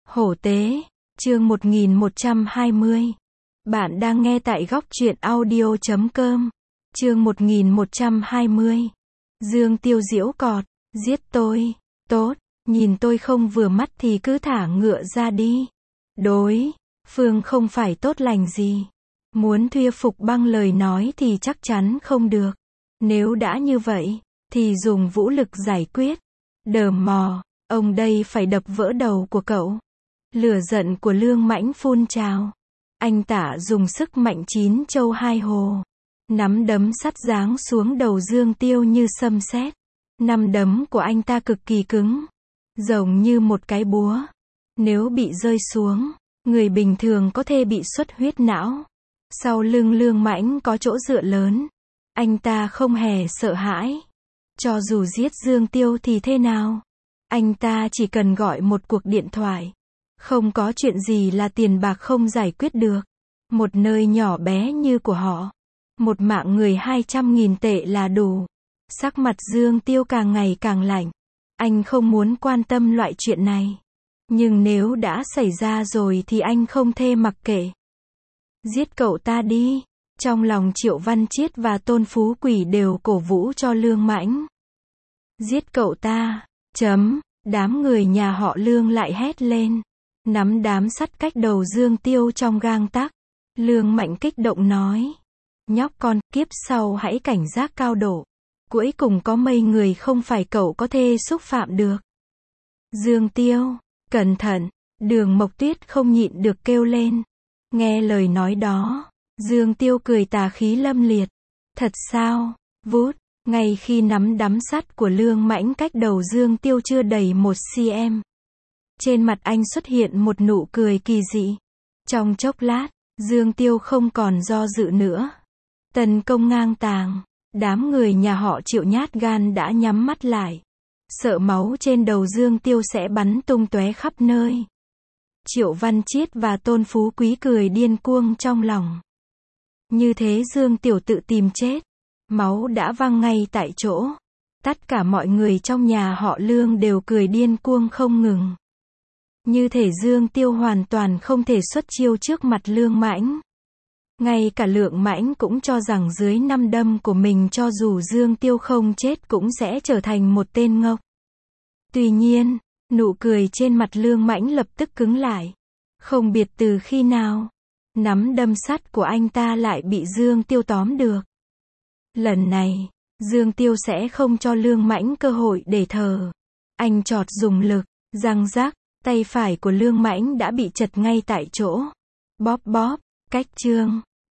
Hổ tế, chương 1120. Bạn đang nghe tại góc truyện audio.com. Chương 1120. Dương Tiêu giễu cọt, giết tôi, tốt, nhìn tôi không vừa mắt thì cứ thả ngựa ra đi. Đối phương không phải tốt lành gì. Muốn thuyết phục bằng lời nói thì chắc chắn không được. Nếu đã như vậy, thì dùng vũ lực giải quyết. Đờ mò, ông đây phải đập vỡ đầu của cậu. Lửa giận của Lương Mãnh phun trào. Anh ta dùng sức mạnh 9 châu 2 hồ. Nắm đấm sắt giáng xuống đầu Dương Tiêu như sấm sét. Nắm đấm của anh ta cực kỳ cứng, giống như một cái búa. Nếu bị rơi xuống, người bình thường có thể bị xuất huyết não. Sau lưng Lương Mãnh có chỗ dựa lớn. Anh ta không hề sợ hãi. Cho dù giết Dương Tiêu thì thế nào? Anh ta chỉ cần gọi một cuộc điện thoại. Không có chuyện gì là tiền bạc không giải quyết được. Một nơi nhỏ bé như của họ. Một mạng người 200.000 tệ là đủ. Sắc mặt Dương Tiêu càng ngày càng lạnh. Anh không muốn quan tâm loại chuyện này. Nhưng nếu đã xảy ra rồi thì anh không thể mặc kệ. Giết cậu ta đi. Trong lòng Triệu Văn Chiết và Tôn Phú Quỷ đều cổ vũ cho Lương Mãnh. Giết cậu ta. Đám người nhà họ Lương lại hét lên. Nắm đám sắt cách đầu Dương Tiêu trong gang tấc. Lương Mạnh kích động nói. Nhóc con, kiếp sau hãy cảnh giác cao độ. Cuối cùng có mấy người không phải cậu có thể xúc phạm được. Dương Tiêu, cẩn thận. Đường Mộc Tuyết không nhịn được kêu lên. Nghe lời nói đó, Dương Tiêu cười tà khí lâm liệt. Thật sao? Vút, ngay khi nắm đấm sắt của Lương Mãnh cách đầu Dương Tiêu chưa đầy 1 cm. Trên mặt anh xuất hiện một nụ cười kỳ dị. Trong chốc lát, Dương Tiêu không còn do dự nữa. Tấn công ngang tàng. Đám người nhà họ Triệu nhát gan đã nhắm mắt lại. Sợ máu trên đầu Dương Tiêu sẽ bắn tung tóe khắp nơi. Triệu Văn Chiết và Tôn Phú Quý cười điên cuồng trong lòng. Như thế Dương Tiểu tự tìm chết. Máu đã văng ngay tại chỗ. Tất cả mọi người trong nhà họ Lương đều cười điên cuồng không ngừng. Như thể Dương Tiêu hoàn toàn không thể xuất chiêu trước mặt Lương Mãnh. Ngay cả Lương Mãnh cũng cho rằng dưới 5 đâm của mình cho dù Dương Tiêu không chết cũng sẽ trở thành một tên ngốc. Tuy nhiên, nụ cười trên mặt Lương Mãnh lập tức cứng lại. Không biết từ khi nào, nắm đâm sắt của anh ta lại bị Dương Tiêu tóm được. Lần này, Dương Tiêu sẽ không cho Lương Mãnh cơ hội để thở. Anh chọt dùng lực, răng rắc, tay phải của Lương Mãnh đã bị chật ngay tại chỗ. Bóp bóp, cách chương.